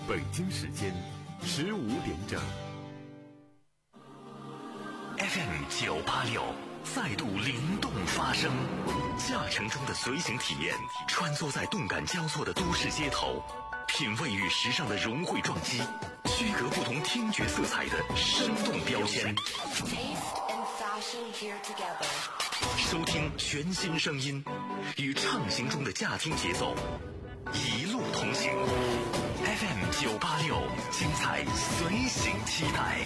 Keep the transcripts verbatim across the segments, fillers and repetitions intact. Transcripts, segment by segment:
北京时间十五点整。 F M 九八六再度灵动发声，驾乘中的随行体验，穿梭在动感交错的都市街头，品味与时尚的融汇撞击，区隔不同听觉色彩的生动标签。收听全新声音，与畅行中的驾听节奏一路同行。F M 九八六，精彩随行期待。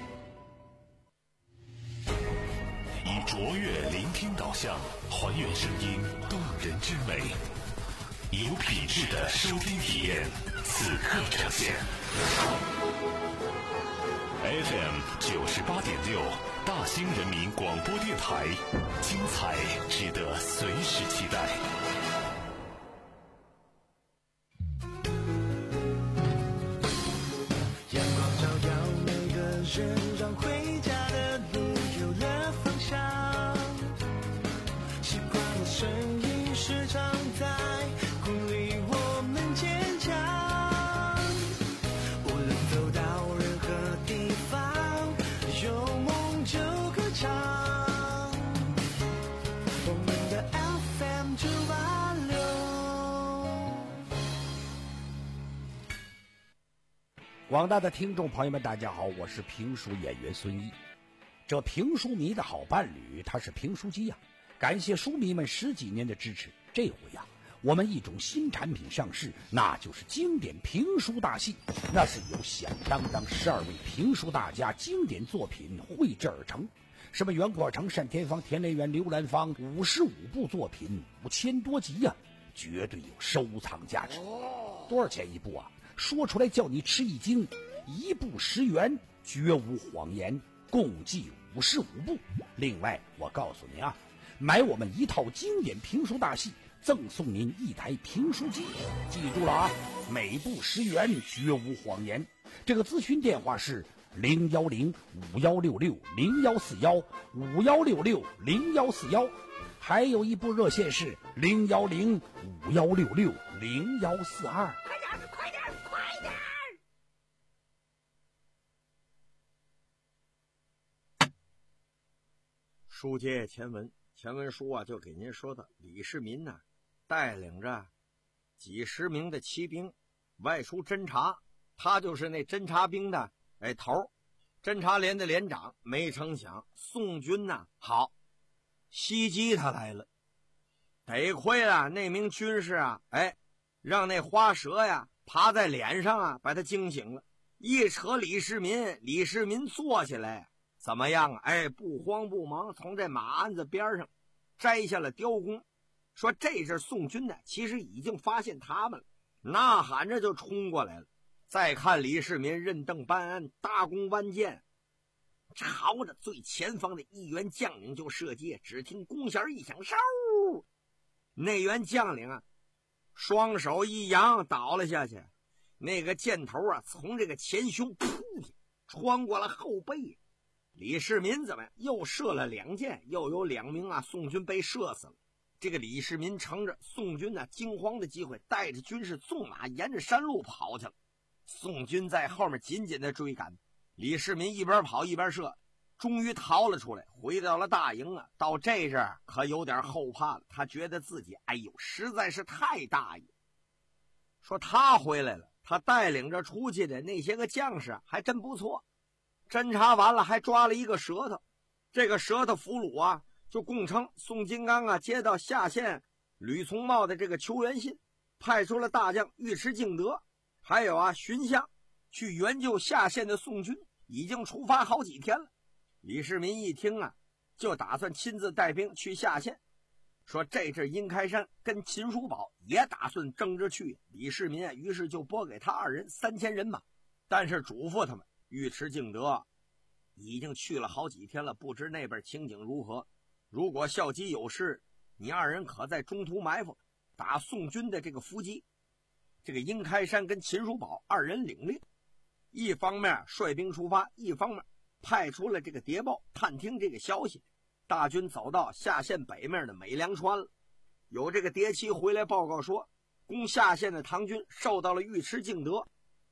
以卓越聆听导向，还原声音动人之美，有品质的收听体验，此刻呈现。F M 九十八点六，大兴人民广播电台，精彩值得随时期待。 阳光照耀每个人，让回家的路有了方向。习惯的声音时常在鼓励我们坚强。无论走到任何地方，有梦就歌唱。我们的 F M 九八六。 广大的听众朋友们，大家好，我是评书演员孙一。这评书迷的好伴侣，他是评书机呀、啊。感谢书迷们十几年的支持，这回呀、啊，我们一种新产品上市，那就是经典评书大戏。那是由响当当十二位评书大家经典作品绘制而成，什么袁阔成、单田芳、田连元、刘兰芳，五十五部作品，五千多集呀、啊，绝对有收藏价值。多少钱一部啊？说出来叫你吃一惊，一部十元，绝无谎言，共计五十五部。另外，我告诉你啊，买我们一套经典评书大戏，赠送您一台评书机。记住了啊，每部十元，绝无谎言。这个咨询电话是零幺零五幺六六零幺四幺五幺六六零幺四幺，还有一部热线是零幺零五幺六六零幺四二。 快点，快点，快点！ 书接前文，前文书啊就给您说的，李世民呢、啊、带领着几十名的骑兵外出侦察，他就是那侦察兵的哎头，侦察连的连长。没成想宋军呢、啊、好袭击他来了，得亏了那名军士啊，哎，让那花蛇呀爬在脸上啊，把他惊醒了，一扯李世民，李世民坐起来。怎么样啊？哎，不慌不忙，从这马鞍子边上摘下了雕弓，说这是宋军的，其实已经发现他们了，呐喊着就冲过来了。再看李世民任凳搬鞍，搭弓弯箭，朝着最前方的一员将领就射击。只听弓弦一响，嗖，那员将领啊，双手一扬倒了下去，那个箭头啊，从这个前胸噗穿过了后背。李世民怎么样？又射了两箭，又有两名啊宋军被射死了。这个李世民乘着宋军呢惊慌的机会，带着军士纵马沿着山路跑去了。宋军在后面紧紧的追赶，李世民一边跑一边射，终于逃了出来，回到了大营啊。到这阵儿可有点后怕了，他觉得自己哎呦实在是太大意。说他回来了，他带领着出去的那些个将士还真不错。侦查完了还抓了一个舌头，这个舌头俘虏啊就供称宋金刚啊接到下县吕从茂的这个求援信，派出了大将尉迟敬德还有啊荀相去援救下县的宋军，已经出发好几天了。李世民一听啊，就打算亲自带兵去下县，说这阵殷开山跟秦叔宝也打算争着去。李世民啊于是就拨给他二人三千人马，但是嘱咐他们尉迟敬德已经去了好几天了，不知那边情景如何，如果校机有事，你二人可在中途埋伏，打宋军的这个伏击。这个殷开山跟秦叔宝二人领令，一方面率兵出发，一方面派出了这个谍报探听这个消息。大军走到下县北面的美良川了，有这个谍旗回来报告说，攻下县的唐军受到了尉迟敬德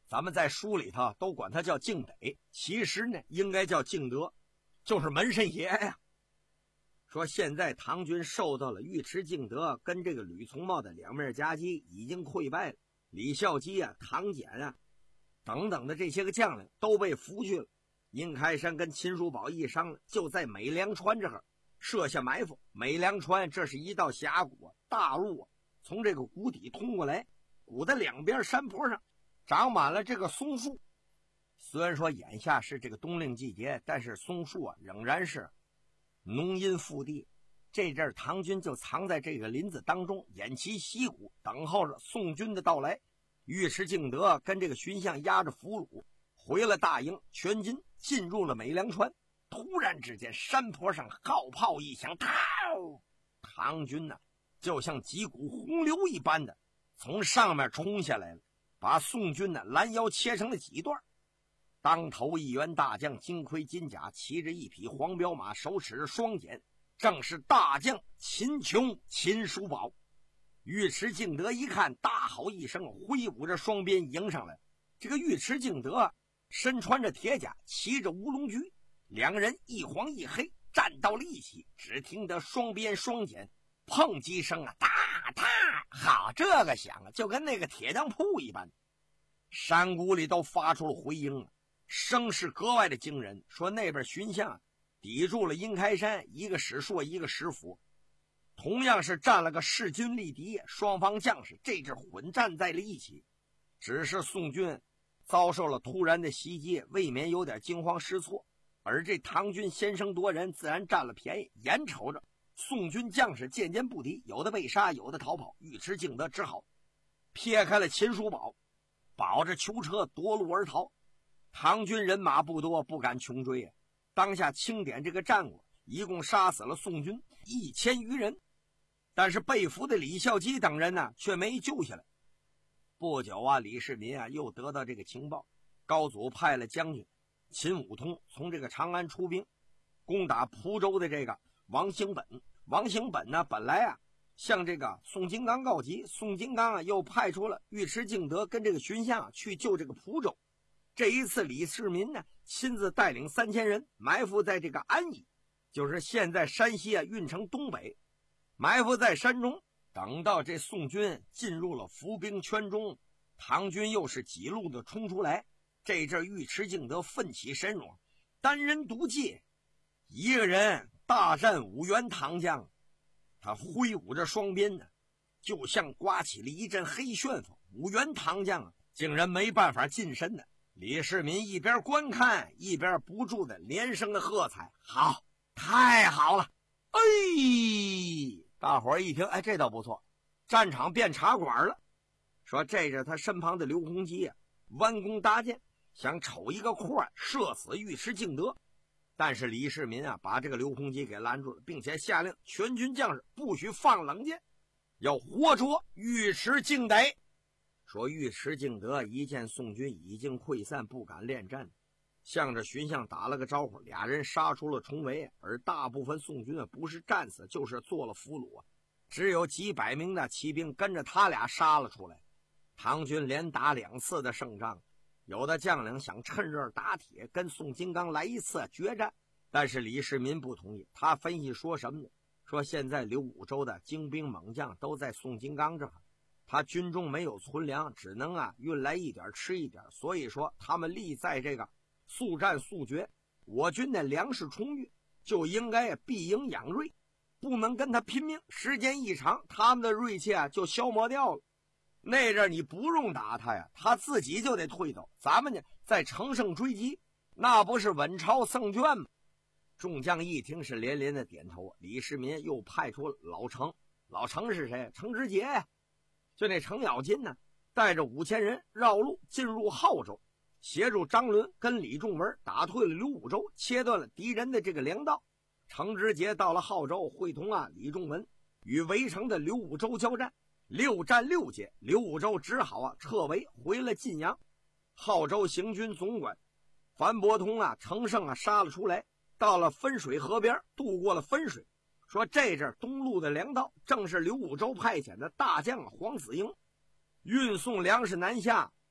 咱们在书里头都管他叫敬北，其实呢应该叫敬德，就是门神爷呀。说现在唐军受到了尉迟敬德跟这个吕从茂的两面夹击，已经溃败了。李孝基啊、唐俭啊等等的这些个将领都被俘去了。殷开山跟秦叔宝一商量，就在美良川这儿设下埋伏。美良川这是一道峡谷，大路啊从这个谷底通过来，谷的两边山坡上长满了这个松树。虽然说眼下是这个冬令季节，但是松树啊仍然是浓荫腹地。这阵唐军就藏在这个林子当中，偃旗息鼓，等候着宋军的到来。尉迟敬德跟这个荀相押着俘虏回了大营，全军进入了美良川。突然之间，山坡上号炮一响，嗷！唐军呢、啊，就像几股洪流一般的从上面冲下来了，把宋军呢拦腰切成了几段。当头一员大将，金盔金甲，骑着一匹黄骠马，手持着双锏，正是大将秦琼、秦叔宝。尉迟敬德一看，大吼一声，挥舞着双鞭迎上来。这个尉迟敬德身穿着铁甲，骑着乌龙驹，两个人一黄一黑，站到了一起。只听得双鞭双锏碰击声啊，哒哒，好，这个响啊，就跟那个铁匠铺一般。山谷里都发出了回音啊，声势格外的惊人。说那边荀相抵住了殷开山，一个使硕，一个使辅，同样是占了个势均力敌，双方将士这阵混战在了一起。只是宋军遭受了突然的袭击，未免有点惊慌失措，而这唐军先声夺人，自然占了便宜。眼瞅着宋军将士渐渐不敌，有的被杀，有的逃跑，尉迟敬德只好撇开了秦叔宝，保着囚车夺路而逃。唐军人马不多，不敢穷追啊。当下清点这个战果，一共杀死了宋军一千余人，但是被俘的李孝基等人呢，却没救下来。不久啊，李世民啊又得到这个情报，高祖派了将军秦武通从这个长安出兵，攻打蒲州的这个王兴本。王兴本呢，本来啊向这个宋金刚告急，宋金刚啊又派出了尉迟敬德跟这个荀相、啊、去救这个蒲州。这一次李世民呢亲自带领三千人埋伏在这个安邑，就是现在山西啊运城东北，埋伏在山中。等到这宋军进入了伏兵圈中，唐军又是几路的冲出来。这阵尉迟敬德奋起神勇，单人独骑，一个人大战五员唐将。他挥舞着双鞭呢，就像刮起了一阵黑旋风，五员唐将啊竟然没办法近身呢。李世民一边观看，一边不住的连声的喝彩：好，太好了！哎，大伙儿一听，哎，这倒不错，战场变茶馆了。说这是他身旁的刘洪基啊，弯弓搭箭，想瞅一个空射死尉迟敬德。但是李世民啊，把这个刘洪基给拦住了，并且下令全军将士不许放冷箭，要活捉尉迟敬德。说尉迟敬德一见宋军已经溃散，不敢恋战，向着荀相打了个招呼，俩人杀出了重围。而大部分宋军啊，不是战死就是做了俘虏啊，只有几百名的骑兵跟着他俩杀了出来。唐军连打两次的胜仗，有的将领想趁热打铁，跟宋金刚来一次决战，但是李世民不同意。他分析说什么呢？说现在刘武州的精兵猛将都在宋金刚这儿，他军中没有存粮，只能啊运来一点吃一点，所以说他们立在这个速战速决。我军的粮食充裕，就应该必营养锐，不能跟他拼命，时间一长，他们的锐气啊就消磨掉了。那阵你不用打他呀，他自己就得退走，咱们呢再乘胜追击，那不是稳操胜券吗？众将一听是连连的点头。李世民又派出老程，老程是谁？程知节呀，就那程咬金呢，带着五千人绕路进入浩州，协助张伦跟李仲文打退了刘武州，切断了敌人的这个粮道。程知节到了浩州，会同啊李仲文与围城的刘武州交战，六战六捷，刘武州只好啊撤围回了晋阳。浩州行军总管樊伯通啊乘胜啊杀了出来，到了分水河边，渡过了分水。说这阵东路的粮道正是刘武州派遣的大将黄子英运送粮食南下，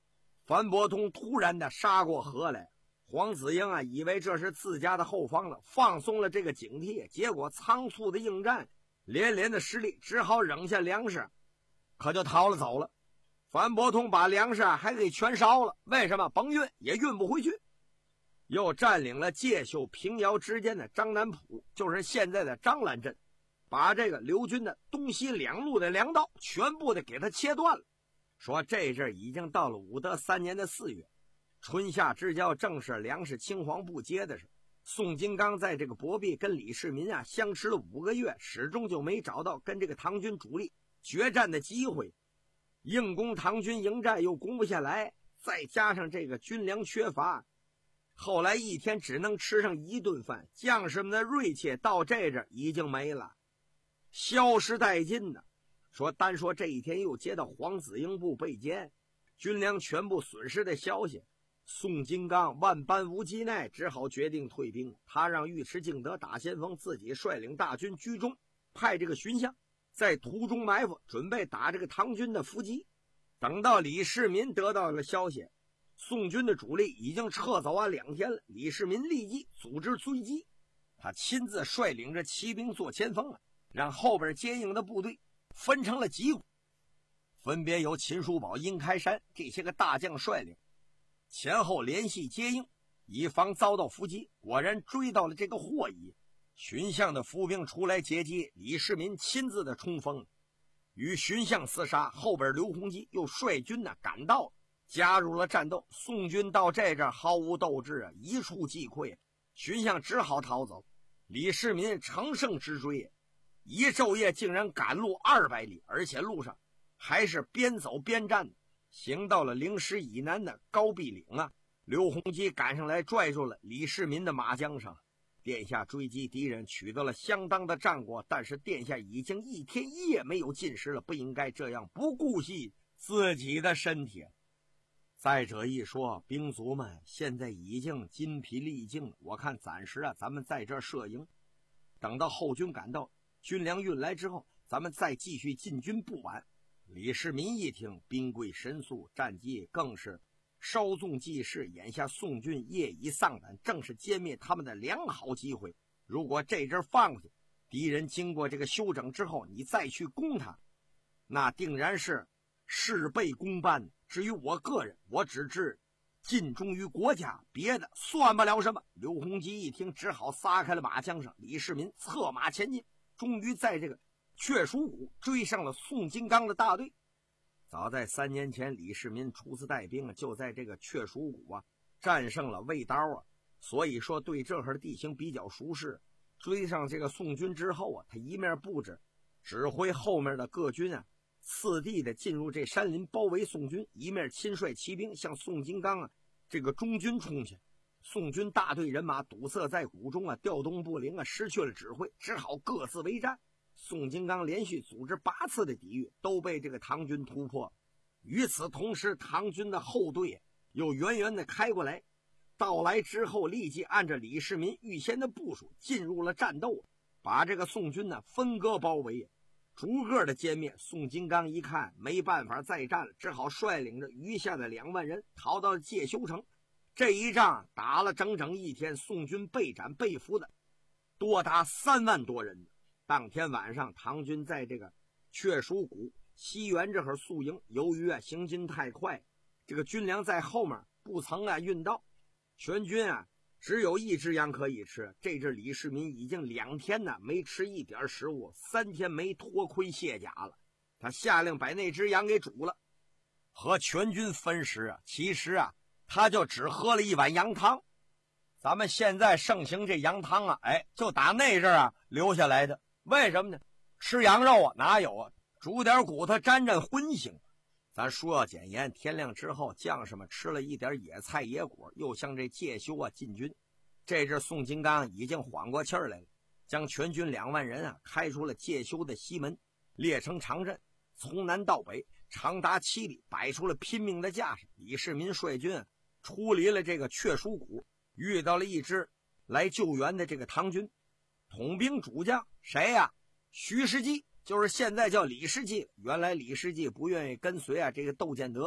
樊伯通突然的杀过河来，黄子英啊以为这是自家的后方了，放松了这个警惕，结果仓促的应战，连连的失利，只好扔下粮食，可就逃了走了。樊伯通把粮食还给全烧了，为什么？甭运也运不回去。又占领了介休平遥之间的张南浦，就是现在的张兰镇，把这个刘军的东西两路的粮道全部的给他切断了。说这阵已经到了武德三年的四月，春夏之交，正是粮食青黄不接的时候。宋金刚在这个博壁跟李世民啊相持了五个月，始终就没找到跟这个唐军主力决战的机会。硬攻唐军营寨又攻不下来，再加上这个军粮缺乏，后来一天只能吃上一顿饭，将士们的锐气到这阵已经没了，消失殆尽的。说单说这一天又接到黄子英部被歼，军粮全部损失的消息，宋金刚万般无计奈，只好决定退兵。他让尉迟敬德打先锋，自己率领大军居中，派这个荀相在途中埋伏，准备打这个唐军的伏击。等到李世民得到了消息，宋军的主力已经撤走完两天了，李世民立即组织追击，他亲自率领着骑兵做前锋了，让后边接应的部队分成了几股，分别由秦叔宝、殷开山这些个大将率领，前后联系接应，以防遭到伏击。果然追到了这个霍邑，荀相的伏兵出来截击，李世民亲自的冲锋，与荀相厮杀。后边刘洪基又率军呢赶到，加入了战斗。宋军到这阵毫无斗志啊，一触即溃，荀相只好逃走。李世民乘胜直追，一昼夜竟然赶路二百里，而且路上还是边走边战，行到了灵石以南的高壁岭啊。刘洪基赶上来拽住了李世民的马缰上。殿下追击敌人取得了相当的战果，但是殿下已经一天一夜没有进食了，不应该这样不顾惜自己的身体。再者一说，兵卒们现在已经筋疲力尽了，我看暂时啊咱们在这设营，等到后军赶到，军粮运来之后，咱们再继续进军不晚。李世民一听，兵贵神速，战机更是稍纵即逝，眼下宋军业已丧胆，正是歼灭他们的良好机会。如果这阵放过去，敌人经过这个休整之后，你再去攻他，那定然是事倍功半。至于我个人，我只知尽忠于国家，别的算不了什么。刘洪基一听，只好撒开了马缰绳。李世民策马前进，终于在这个雀蜀谷追上了宋金刚的大队。早在三年前，李世民出自带兵，就在这个雀蜀谷啊战胜了魏刀啊，所以说对这儿的地形比较熟识。追上这个宋军之后啊，他一面布置指挥后面的各军啊次第的进入这山林包围宋军，一面亲率骑兵向宋金刚啊这个中军冲去。宋军大队人马堵塞在谷中啊，调动不灵啊，失去了指挥，只好各自为战。宋金刚连续组织八次的抵御，都被这个唐军突破。与此同时，唐军的后队又远远的开过来，到来之后立即按照李世民预先的部署进入了战斗，把这个宋军呢分割包围，逐个的歼灭。宋金刚一看没办法再战了，只好率领着余下的两万人逃到了介休城。这一仗打了整整一天，宋军被斩被俘的多达三万多人。当天晚上，唐军在这个雀蜀谷西园这会宿营，由于啊行军太快，这个军粮在后面不曾啊运到，全军啊只有一只羊可以吃。这阵李世民已经两天呢没吃一点食物，三天没脱盔卸甲了。他下令把那只羊给煮了，和全军分食啊。其实啊他就只喝了一碗羊汤。咱们现在盛行这羊汤啊，哎，就打那阵啊留下来的。为什么呢？吃羊肉啊哪有啊，煮点骨头沾沾荤腥。咱说要简言，天亮之后，将士们吃了一点野菜野果，又向这介休啊进军。这阵宋金刚已经缓过气儿来了，将全军两万人啊开出了介休的西门，列成长阵，从南到北长达七里，摆出了拼命的架势。李世民率军啊出离了这个雀蜀谷，遇到了一支来救援的这个唐军。统兵主将谁呀、啊？徐世绩，就是现在叫李世绩。原来李世绩不愿意跟随啊这个窦建德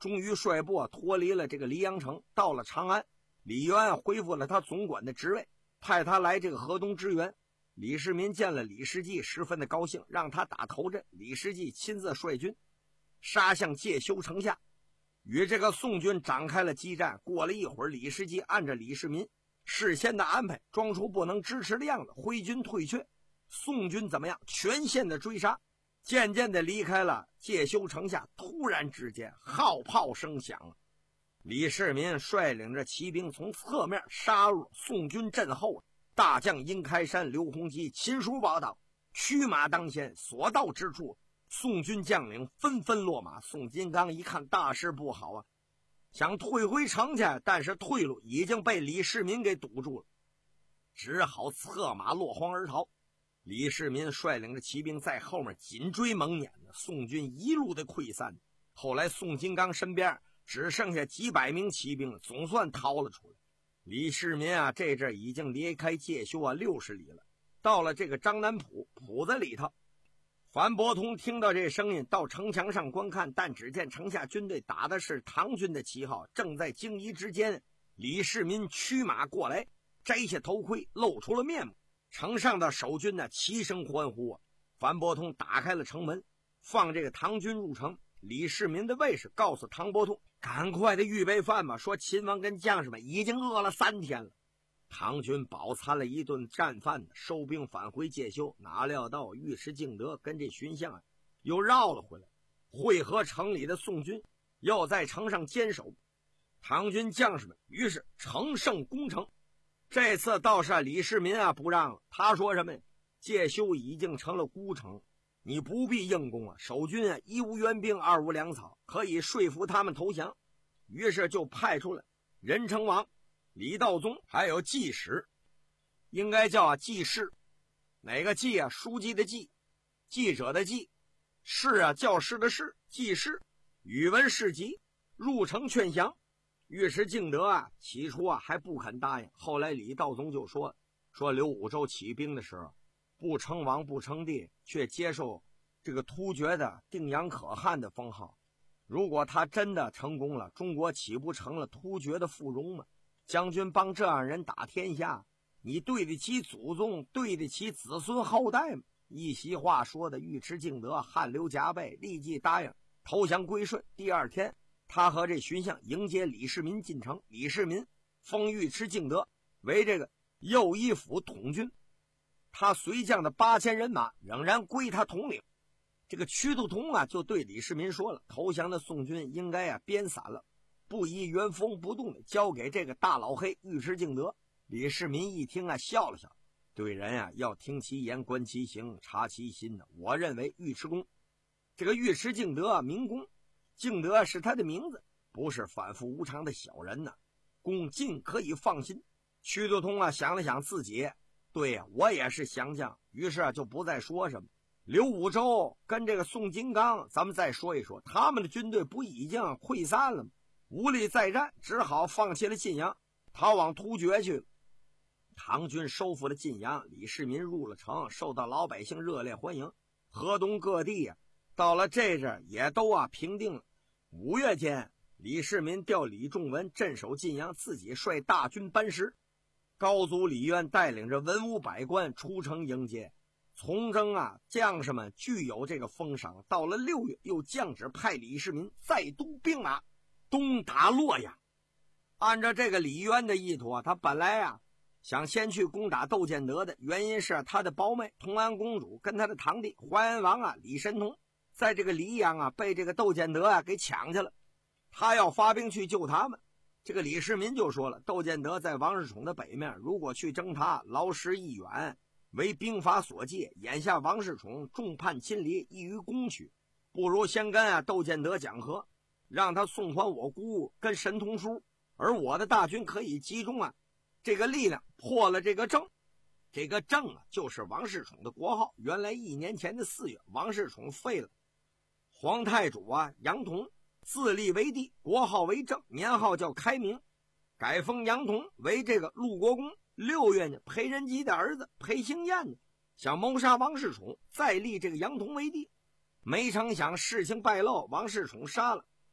终于率部脱离了这个黎阳城，到了长安。李渊恢复了他总管的职位，派他来这个河东支援。李世民见了李世继，十分的高兴，让他打头阵。李世继亲自率军杀向介休城下，与这个宋军展开了激战。过了一会儿，李世继按照李世民事先的安排，装出不能支持的样子，挥军退却。宋军怎么样？全线的追杀，渐渐的离开了介休城下。突然之间，号炮声响了，李世民率领着骑兵从侧面杀入宋军阵后。大将殷开山、刘洪基亲书报道，驱马当先，所到之处，宋军将领纷纷落马。宋金刚一看大事不好啊，想退回城去，但是退路已经被李世民给堵住了，只好策马落荒而逃。李世民率领着骑兵在后面紧追猛撵，宋军一路的溃散。后来宋金刚身边只剩下几百名骑兵，总算逃了出来。李世民啊，这阵已经离开介休啊六十里了，到了这个张南浦浦子里头。樊伯通听到这声音，到城墙上观看，但只见城下军队打的是唐军的旗号。正在惊疑之间，李世民驱马过来，摘下头盔，露出了面目。城上的守军呢，齐声欢呼啊！樊伯通打开了城门，放这个唐军入城。李世民的卫士告诉唐伯通，赶快的预备饭吧，说秦王跟将士们已经饿了三天了。唐军饱餐了一顿战饭，收兵返回介休。哪料到尉迟敬德跟这巡相啊又绕了回来，会合城里的宋军，要在城上坚守。唐军将士们于是乘胜攻城。这次倒是李世民啊不让了，他说什么？介休已经成了孤城，你不必硬攻啊，守军啊一无援兵，二无粮草，可以说服他们投降。于是就派出了任城王李道宗，还有记使，应该叫啊记事。哪个记啊？书记的记，记者的记，士啊教师的士，记事。宇文士集入城劝降。尉迟敬德啊起初啊还不肯答应，后来李道宗就说说刘武周起兵的时候，不称王不称帝，却接受这个突厥的定阳可汗的封号。如果他真的成功了，中国岂不成了突厥的附庸吗？将军帮这样人打天下，你对得起祖宗，对得起子孙后代吗？一席话说的尉迟敬德汗流浃背，立即答应投降归顺。第二天，他和这巡相迎接李世民进城。李世民封尉迟敬德为这个右一府统军，他随将的八千人马仍然归他统领。这个屈度通啊就对李世民说了，投降的宋军应该啊编散了，不宜原封不动的交给这个大老黑尉迟敬德。李世民一听啊笑了笑，对人啊要听其言，观其行，察其心呢。我认为尉迟恭这个尉迟敬德啊名公，敬德是他的名字，不是反复无常的小人呢，恭敬可以放心。屈度通啊想了想自己，对呀、啊，我也是降将，于是啊就不再说什么。刘武周跟这个宋金刚，咱们再说一说，他们的军队不已经溃散了吗？无力再战，只好放弃了晋阳，逃往突厥去了。唐军收复了晋阳，李世民入了城，受到老百姓热烈欢迎。河东各地啊，到了这阵也都啊平定了。五月间，李世民调李仲文镇守晋阳，自己率大军班师。高祖李渊带领着文武百官出城迎接。从征啊，将士们具有这个封赏。到了六月，又降旨派李世民再督兵马东打洛阳。按照这个李渊的意图啊，他本来啊想先去攻打窦建德的，原因是他的胞妹同安公主跟他的堂弟淮安王啊李神通在这个黎阳啊被这个窦建德啊给抢去了，他要发兵去救他们。这个李世民就说了，窦建德在王世充的北面，如果去征他，劳师亦远，为兵法所戒，眼下王世充众叛亲离，易于攻取，不如先跟啊窦建德讲和，让他送还我姑跟神通书，而我的大军可以集中啊这个力量破了这个郑。这个郑啊就是王世充的国号。原来一年前的四月，王世充废了皇太主啊杨同，自立为帝，国号为郑，年号叫开明，改封杨同为这个陆国公。六月呢，裴仁基的儿子裴兴彦呢想谋杀王世充，再立这个杨同为帝，没成想事情败露，王世充杀了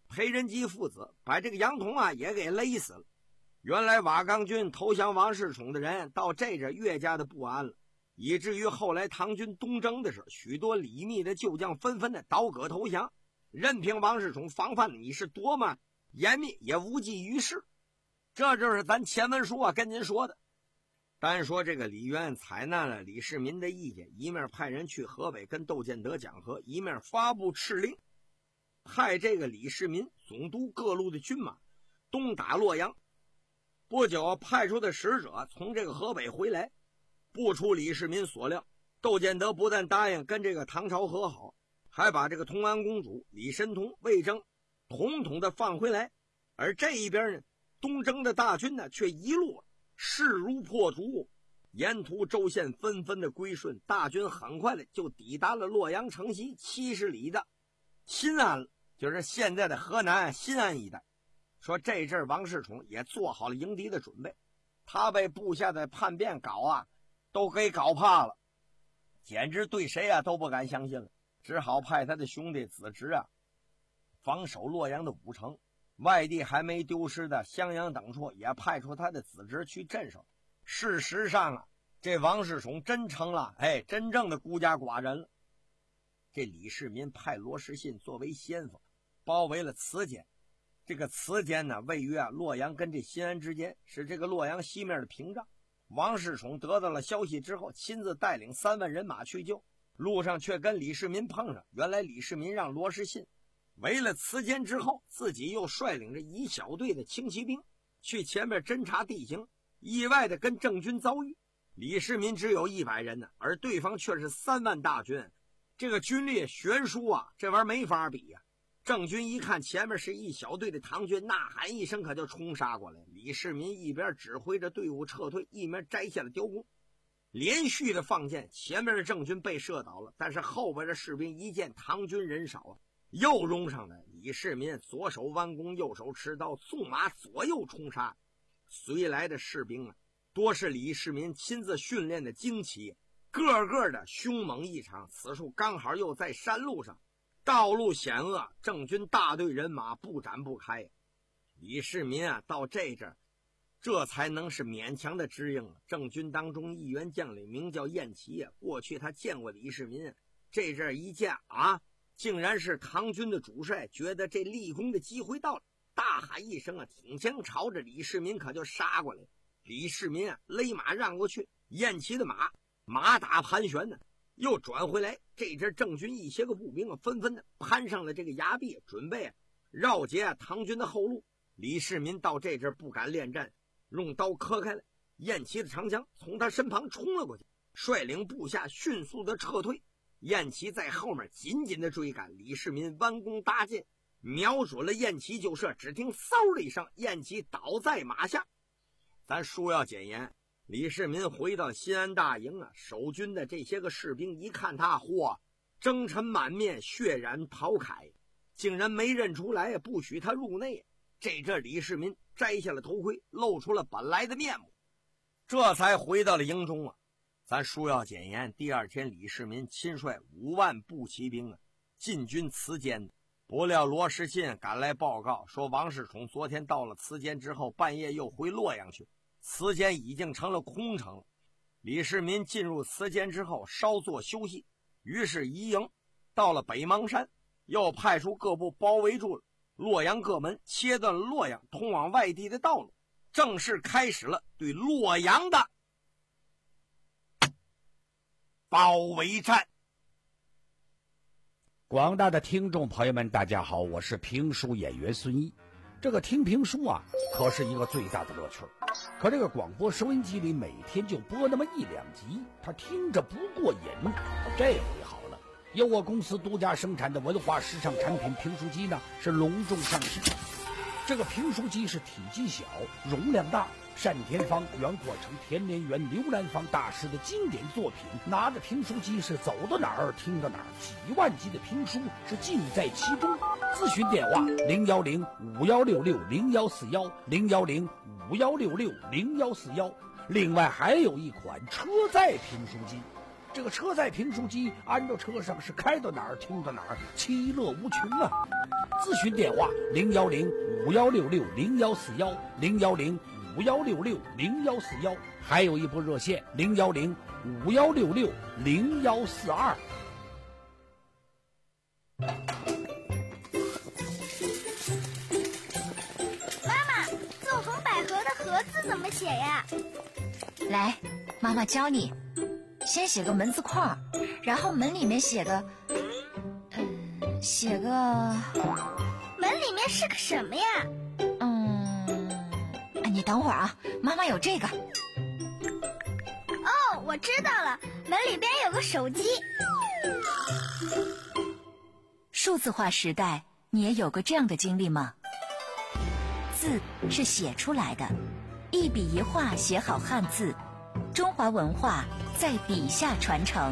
裴仁基父子把这个杨童啊也给勒死了。原来瓦岗军投降王世充的人到这这越加的不安了，以至于后来唐军东征的时候，许多李密的旧将纷纷的倒戈投降，任凭王世充防范你是多么严密也无济于事。这就是咱前文书啊跟您说的。单说这个李渊采纳了李世民的意见，一面派人去河北跟窦建德讲和，一面发布敕令，派这个李世民总督各路的军马东打洛阳。不久派出的使者从这个河北回来，不出李世民所料，窦建德不但答应跟这个唐朝和好，还把这个同安公主李申通、魏征统统的放回来。而这一边呢，东征的大军呢却一路势如破竹，沿途州县纷纷的归顺，大军很快的就抵达了洛阳城西七十里的新安了，就是现在的河南新安一带。说这阵王世充也做好了迎敌的准备，他被部下的叛变搞啊都给搞怕了，简直对谁啊都不敢相信了，只好派他的兄弟子侄啊防守洛阳的武城。外地还没丢失的襄阳等处也派出他的子侄去镇守。事实上啊，这王世充真成了哎真正的孤家寡人了。这李世民派罗士信作为先锋，包围了慈间。这个慈间呢，位于啊洛阳跟这新安之间，是这个洛阳西面的屏障。王世充得到了消息之后，亲自带领三万人马去救，路上却跟李世民碰上。原来李世民让罗士信围了慈间之后，自己又率领着一小队的轻骑兵去前面侦察地形，意外的跟郑军遭遇。李世民只有一百人呢，而对方却是三万大军，这个军力悬殊啊，这玩意儿没法比呀、啊。郑军一看前面是一小队的唐军，呐喊一声可就冲杀过来。李世民一边指挥着队伍撤退，一边摘下了雕弓，连续的放箭。前面的郑军被射倒了，但是后边的士兵一见唐军人少啊，又拥上来。李世民左手弯弓，右手持刀，纵马左右冲杀。随来的士兵啊，多是李世民亲自训练的精骑，个个的凶猛异常。此处刚好又在山路上，道路险恶，郑军大队人马不展不开。李世民啊，到这阵这才能是勉强的支应。郑军当中一员将领名叫晏齐啊，过去他见过李世民，这阵一见啊，竟然是唐军的主帅，觉得这立功的机会到了，大喊一声啊，挺枪朝着李世民可就杀过来。李世民啊，勒马让过去，晏齐的马马打盘旋呢，又转回来。这阵郑军一些个步兵啊，纷纷的攀上了这个崖壁，准备、啊、绕截啊唐军的后路。李世民到这阵不敢恋战，用刀磕开了晏齐的长枪，从他身旁冲了过去，率领部下迅速的撤退。晏齐在后面紧紧的追赶，李世民弯弓搭箭，瞄准了晏齐就射，只听嗖的一声，晏齐倒在马下。咱书要简言，李世民回到新安大营啊，守军的这些个士兵一看他，嚯，征尘满面，血染袍铠，竟然没认出来，不许他入内。这阵李世民摘下了头盔，露出了本来的面目，这才回到了营中啊。咱书要简言，第二天李世民亲率五万步骑兵啊进军慈间。不料罗士信赶来报告说，王世充昨天到了慈间之后，半夜又回洛阳去，慈间已经成了空城了。李世民进入慈间之后稍作休息，于是移营到了北邙山，又派出各部包围住了洛阳各门，切断了洛阳通往外地的道路，正式开始了对洛阳的包围战。 广大的听众朋友们，大家好，我是评书演员孙一。这个听评书啊，可是一个最大的乐趣。可这个广播收音机里每天就播那么一两集，他听着不过瘾。这回好了，由我公司独家生产的文化时尚产品评书机呢，是隆重上市。这个评书机是体积小，容量大，单田芳、袁阔成、田连元、刘兰芳大师的经典作品。拿着评书机是走到哪儿听到哪儿，几万集的评书是尽在其中。咨询电话零幺零五幺六六零幺四幺零幺零五幺六六零幺四幺。另外还有一款车载评书机， 这个车载评书机安到车上是开到哪儿听到哪儿，其乐无穷啊！咨询电话零幺零五幺六六零幺四幺零幺零五幺六六零幺四幺，还有一部热线零幺零五幺六六零幺四二。 妈妈，纵横捭阖的阖字怎么写呀？ 来，妈妈教你。先写个门字框，然后门里面写个，嗯，写个。 门里面是个什么呀？ 嗯，你等会儿啊，妈妈有这个。 哦，我知道了，门里边有个手机。 数字化时代，你也有过这样的经历吗？字是写出来的，一笔一画写好汉字，中华文化在笔下传承。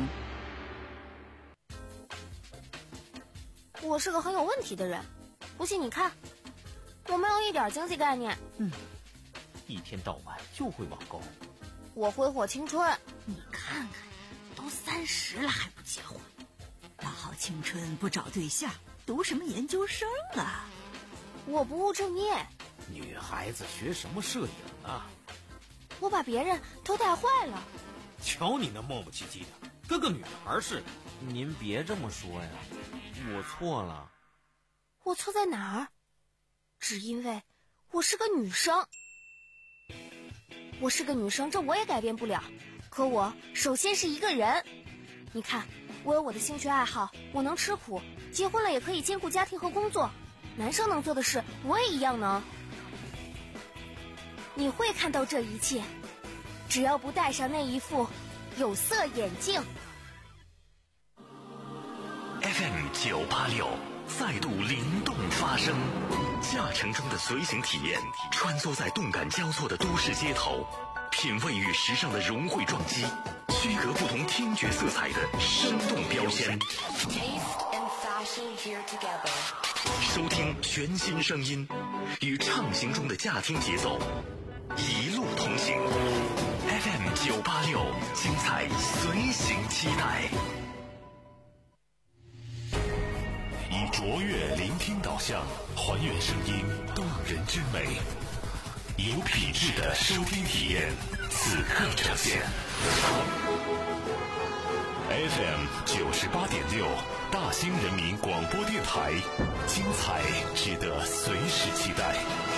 我是个很有问题的人，不信你看，我没有一点经济概念。 嗯，一天到晚就会网购。 我挥霍青春， 你看看，都三十了还不结婚，大好青春不找对象，读什么研究生啊？ 我不务正业。 女孩子学什么摄影啊？ 我把别人都带坏了。 瞧你那磨磨唧唧的，跟个女孩似的。您别这么说呀，我错了。 我错在哪儿？只因为我是个女生。我是个女生，这我也改变不了。可我首先是一个人。你看，我有我的兴趣爱好，我能吃苦，结婚了也可以兼顾家庭和工作。男生能做的事，我也一样能。你会看到这一切，只要不戴上那一副有色眼镜。 F M 九八六再度灵动发声，驾乘中的随行体验，穿梭在动感交错的都市街头，品味与时尚的融汇撞击，区隔不同听觉色彩的生动标签。收听全新声音，与畅行中的驾听节奏，一路同行。F M 九八六，精彩随行期待。以卓越聆听导向，还原声音动人之美，有品质的收听体验，此刻呈现。F M 九十八点六，大兴人民广播电台，精彩值得随时期待。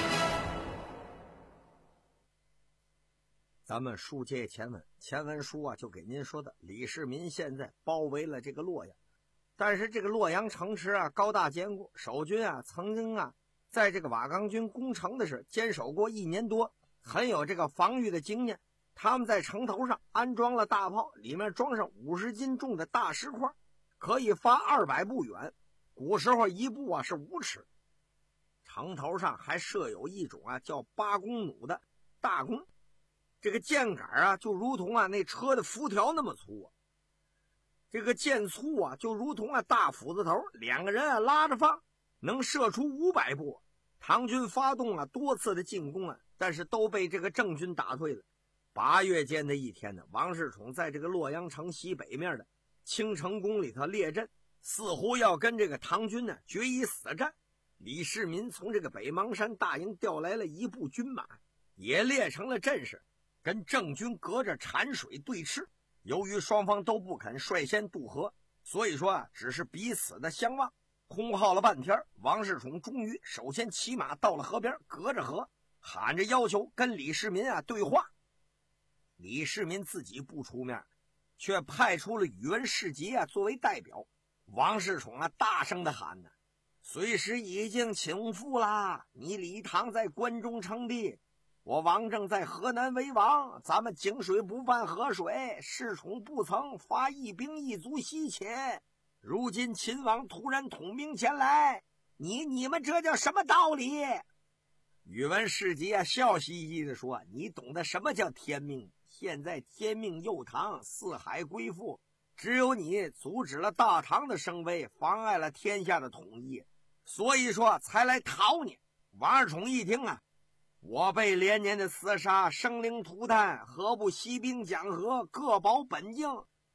咱们书接前文，前文书啊就给您说的，李世民现在包围了这个洛阳，但是这个洛阳城池啊高大坚固，守军啊曾经啊在这个瓦岗军攻城的时候坚守过一年多，很有这个防御的经验。他们在城头上安装了大炮，里面装上五十斤重的大石块，可以发二百步远。古时候一步啊是五尺。城头上还设有一种啊叫八弓弩的大弓，这个箭杆啊就如同啊那车的辐条那么粗啊，这个箭粗啊就如同啊大斧子头，两个人啊拉着放，能射出五百步。唐军发动了多次的进攻啊，但是都被这个郑军打退了。八月间的一天呢，王世充在这个洛阳城西北面的青城宫里头列阵，似乎要跟这个唐军呢决一死战。李世民从这个北邙山大营调来了一部军马，也列成了阵势，跟郑军隔着产水对峙。由于双方都不肯率先渡河，所以说啊只是彼此的相望。空耗了半天，王世充终于首先骑马到了河边，隔着河喊着要求跟李世民啊对话。李世民自己不出面，却派出了宇文士杰啊作为代表。王世充啊大声的喊呢：随时已经倾覆啦！你李唐在关中称帝，我王政在河南为王，咱们井水不犯河水，世充不曾发一兵一卒西迁。如今秦王突然统兵前来，你你们这叫什么道理？宇文士杰啊笑嘻嘻地说：你懂得什么叫天命？现在天命佑唐，四海归附，只有你阻止了大唐的声威，妨碍了天下的统一，所以说才来讨你。王世充一听啊，我被连年的厮杀，生灵涂炭，何不息兵讲和，各保本境？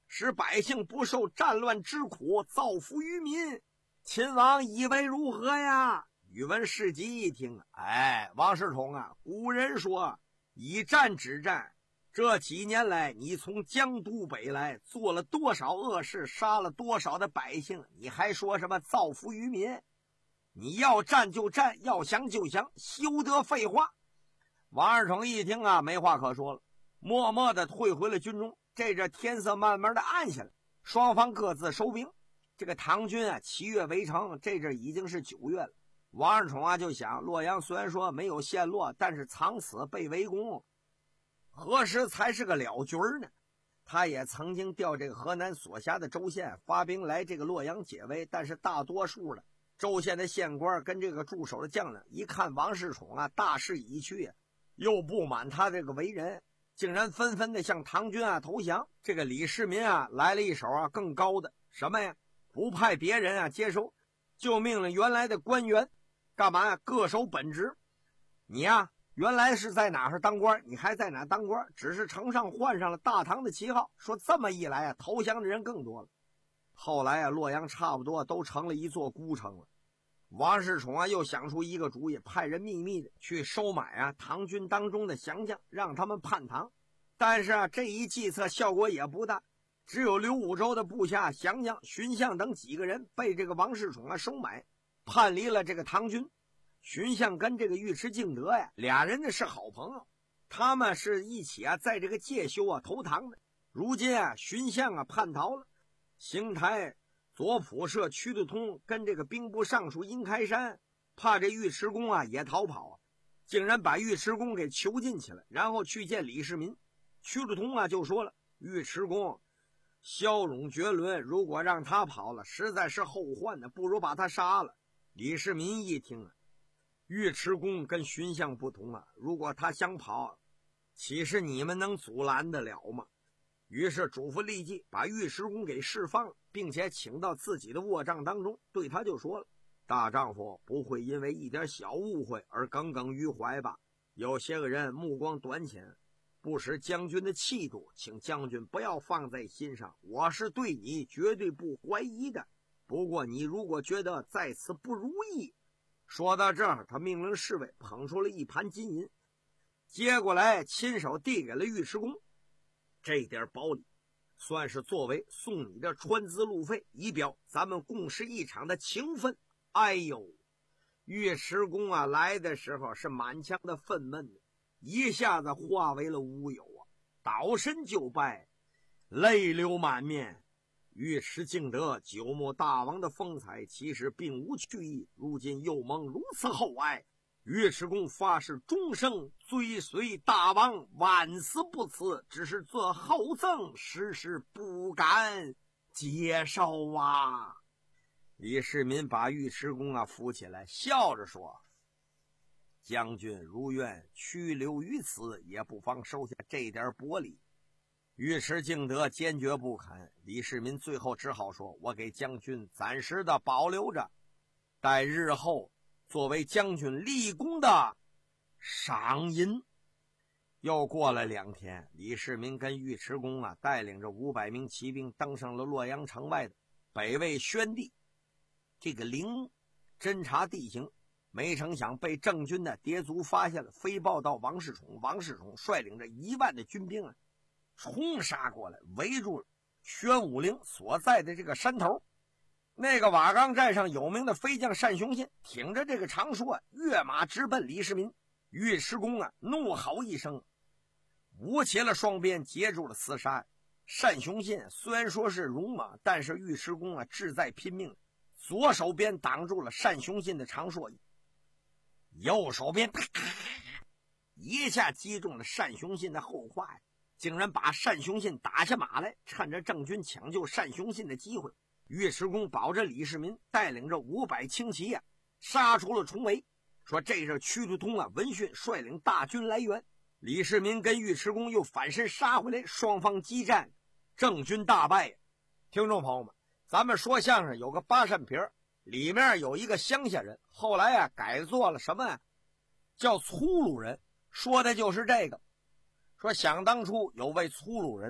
使百姓不受战乱之苦，造福于民。秦王以为如何呀？宇文士集一听，哎，王世充啊，古人说以战止战，这几年来你从江都北来，做了多少恶事，杀了多少的百姓，你还说什么造福于民？你要战就战，要降就降，休得废话。王世充一听啊，没话可说了，默默地退回了军中。这阵天色慢慢的暗下来，双方各自收兵。这个唐军啊，七月围城，这阵已经是九月了。王世充啊就想，洛阳虽然说没有陷落，但是藏死被围攻，何时才是个了局呢？他也曾经调这个河南所辖的州县发兵来这个洛阳解围，但是大多数的州县的县官跟这个驻守的将领一看王世充啊大势已去，又不满他这个为人，竟然纷纷的向唐军啊投降。这个李世民啊来了一手啊更高的，什么呀？不派别人啊接收，就命令原来的官员干嘛呀？各守本职。你呀原来是在哪儿当官，你还在哪儿当官，只是城上换上了大唐的旗号。说这么一来啊，投降的人更多了。后来啊洛阳差不多都成了一座孤城了。王世充啊又想出一个主意，派人秘密的去收买啊唐军当中的降将，让他们叛唐。但是啊这一计策效果也不大，只有刘武周的部下降将、荀相等几个人被这个王世充啊收买，叛离了这个唐军。荀相跟这个尉迟敬德呀，俩人呢是好朋友，他们是一起啊在这个介休啊投唐的。如今啊荀相啊叛逃了，邢台左仆射屈度通跟这个兵部尚书殷开山怕这尉迟恭啊也逃跑啊，竟然把尉迟恭给囚禁起来，然后去见李世民。屈度通啊就说了，尉迟恭骁勇绝伦，如果让他跑了，实在是后患呢，不如把他杀了。李世民一听啊，尉迟恭跟荀相不同啊，如果他想跑，岂是你们能阻拦得了吗？于是嘱咐立即把尉迟恭给释放了，并且请到自己的卧帐当中，对他就说了，大丈夫不会因为一点小误会而耿耿于怀吧？有些个人目光短浅，不识将军的气度，请将军不要放在心上，我是对你绝对不怀疑的。不过你如果觉得在此不如意。说到这儿，他命令侍卫捧出了一盘金银，接过来亲手递给了尉迟恭。这点宝礼算是作为送你的穿资路费，以表咱们共事一场的情分。哎呦，尉迟恭啊来的时候是满腔的愤懑，一下子化为了乌有啊，倒身就拜，泪流满面。尉迟敬德久慕大王的风采，其实并无去意，如今又蒙如此厚爱，尉迟恭发誓终生追随大王，万死不辞，只是这厚赠时时不敢接受啊。李世民把尉迟恭啊扶起来，笑着说，将军如愿屈留于此，也不妨收下这点薄礼。尉迟敬德坚决不肯，李世民最后只好说，我给将军暂时的保留着，待日后作为将军立功的赏银。又过了两天，李世民跟尉迟恭啊带领着五百名骑兵登上了洛阳城外的北魏宣帝这个陵，侦察地形，没成想被郑军的谍族发现了，飞报到王世充。王世充率领着一万的军兵啊冲杀过来，围住了玄武陵所在的这个山头。那个瓦岗寨上有名的飞将单雄信挺着这个长槊，跃马直奔李世民。尉迟恭啊怒吼一声，舞起了双鞭，截住了厮杀。单雄信虽然说是戎马，但是尉迟恭啊志在拼命，左手边挡住了单雄信的长槊，右手边啪一下击中了单雄信的后胯，竟然把单雄信打下马来。趁着郑军抢救单雄信的机会，尉迟恭保着李世民带领着五百轻骑啊杀出了重围。说这是屈度通啊闻讯率领大军来援，李世民跟尉迟恭又反身杀回来，双方激战，郑军大败。听众朋友们，咱们说相声有个八扇屏，里面有一个乡下人，后来啊改做了什么呀？叫粗鲁人，说的就是这个。说想当初有位粗鲁人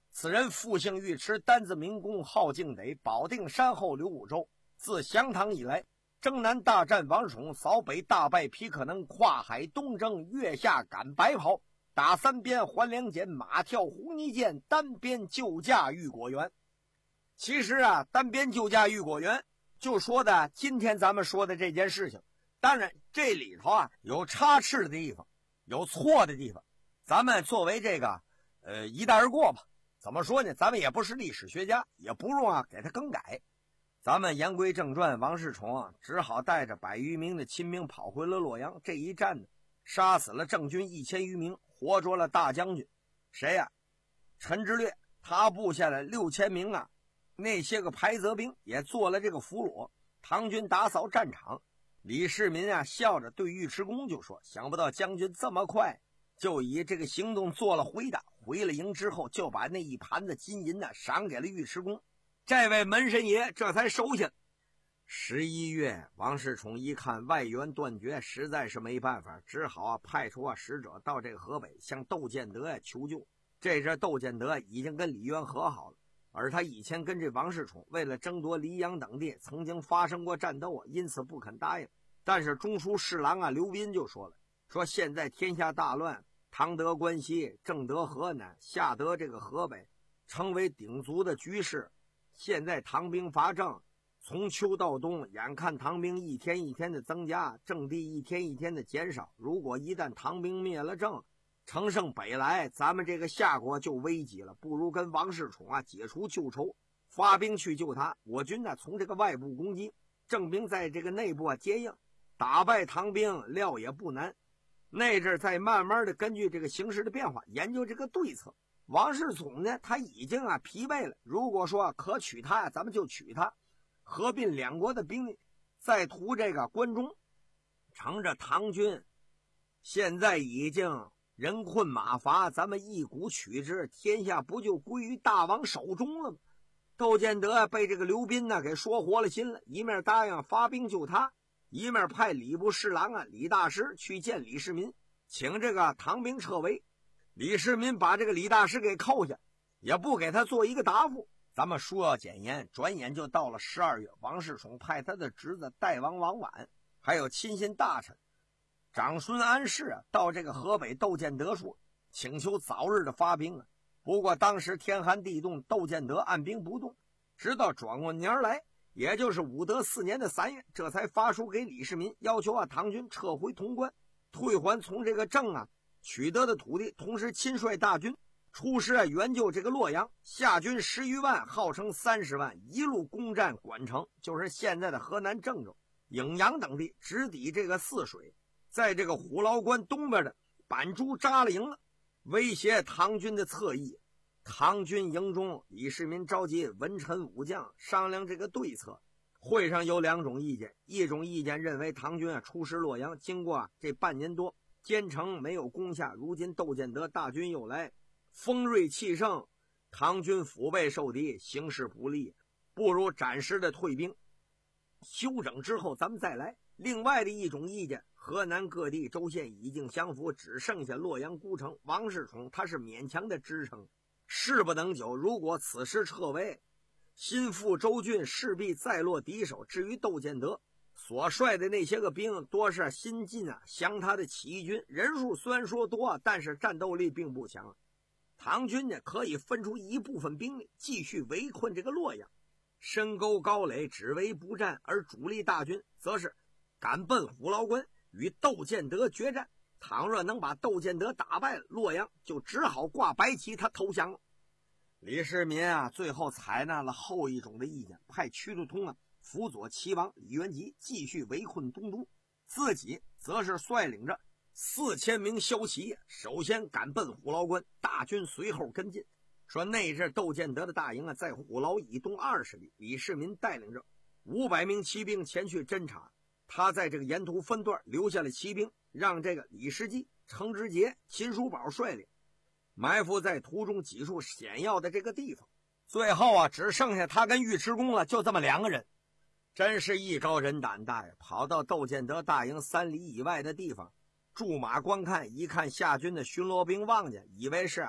此人复姓尉迟，单字明公，号敬得，保定山后刘武州。自降唐以来，征南大战王宠，扫北大败皮可能，跨海东征，月下赶白袍，打三鞭还两锏，马跳胡泥涧，单鞭救驾玉果园。其实啊，单鞭救驾玉果园就说的今天咱们说的这件事情，当然这里头啊有插翅的地方，有错的地方，咱们作为这个呃一带而过吧。怎么说呢？咱们也不是历史学家，也不用啊给他更改。咱们言归正传，王世充啊只好带着百余名的亲兵跑回了洛阳。这一战呢，杀死了郑军一千余名，活捉了大将军谁呀、啊？陈之略，他部下的六千名啊，那些个排泽兵也做了这个俘虏。唐军打扫战场，李世民啊笑着对尉迟恭就说：“想不到将军这么快就以这个行动做了回答。”回了营之后，就把那一盘子金银呢赏给了尉迟恭。这位门神爷这才收下。十一月，王世充一看外援断绝，实在是没办法，只好啊派出啊使者到这个河北向窦建德呀求救。这阵窦建德已经跟李渊和好了，而他以前跟这王世充为了争夺黎阳等地，曾经发生过战斗啊，因此不肯答应。但是中书侍郎啊刘斌就说了，说现在天下大乱，唐得关西，郑得河南，夏得这个河北，成为鼎足的局势。现在唐兵伐郑，从秋到冬，眼看唐兵一天一天的增加，郑地一天一天的减少。如果一旦唐兵灭了郑，乘胜北来，咱们这个夏国就危急了。不如跟王世充啊解除旧仇，发兵去救他。我军呢从这个外部攻击，郑兵在这个内部啊接应，打败唐兵料也不难。那阵再慢慢的根据这个形势的变化研究这个对策。王世充呢他已经啊疲惫了，如果说可取他呀，咱们就取他，合并两国的兵力，再图这个关中。乘着唐军现在已经人困马乏，咱们一鼓取之，天下不就归于大王手中了吗？窦建德被这个刘斌呢给说活了心了，一面答应发兵救他，一面派礼部侍郎啊李大师去见李世民，请这个唐兵撤围。李世民把这个李大师给扣下，也不给他做一个答复。咱们书要简言，转眼就到了十二月，王世充派他的侄子代王王绾，还有亲信大臣长孙安世啊，到这个河北窦建德处，请求早日的发兵啊。不过当时天寒地冻，窦建德按兵不动，直到转过年来，也就是武德四年的三月，这才发书给李世民，要求啊唐军撤回潼关，退还从这个郑啊取得的土地，同时亲率大军出师啊援救这个洛阳。夏军十余万，号称三十万，一路攻占管城，就是现在的河南郑州、颍阳等地，直抵这个泗水，在这个虎牢关东边的板珠扎了营了，威胁唐军的侧翼。唐军营中，李世民召集文臣武将商量这个对策。会上有两种意见，一种意见认为唐军啊出师洛阳，经过啊这半年多坚城没有攻下，如今窦建德大军又来，锋锐气盛，唐军腹背受敌，形势不利，不如暂时的退兵，休整之后咱们再来。另外的一种意见，河南各地州县已经降服，只剩下洛阳孤城，王世充他是勉强的支撑，势不能久。如果此时撤围，新复州郡势必再落敌手。至于窦建德所率的那些个兵，多是新进啊降他的起义军，人数虽然说多，但是战斗力并不强。唐军呢可以分出一部分兵力继续围困这个洛阳，深沟高垒，只围不战，而主力大军则是赶奔虎牢关与窦建德决战。倘若能把窦建德打败了，洛阳就只好挂白旗，他投降了。李世民啊最后采纳了后一种的意见，派屈突通啊辅佐齐王李元吉继续围困东都，自己则是率领着四千名骁骑首先赶奔虎牢关，大军随后跟进。说那阵窦建德的大营啊在虎牢以东二十里，李世民带领着五百名骑兵前去侦察，他在这个沿途分段留下了骑兵，让这个李世基、程之杰、秦叔宝率领埋伏在途中几处险要的这个地方。最后啊只剩下他跟尉迟恭了，就这么两个人，真是艺高人胆大呀！跑到窦建德大营三里以外的地方驻马观看，一看夏军的巡逻兵望见，以为是啊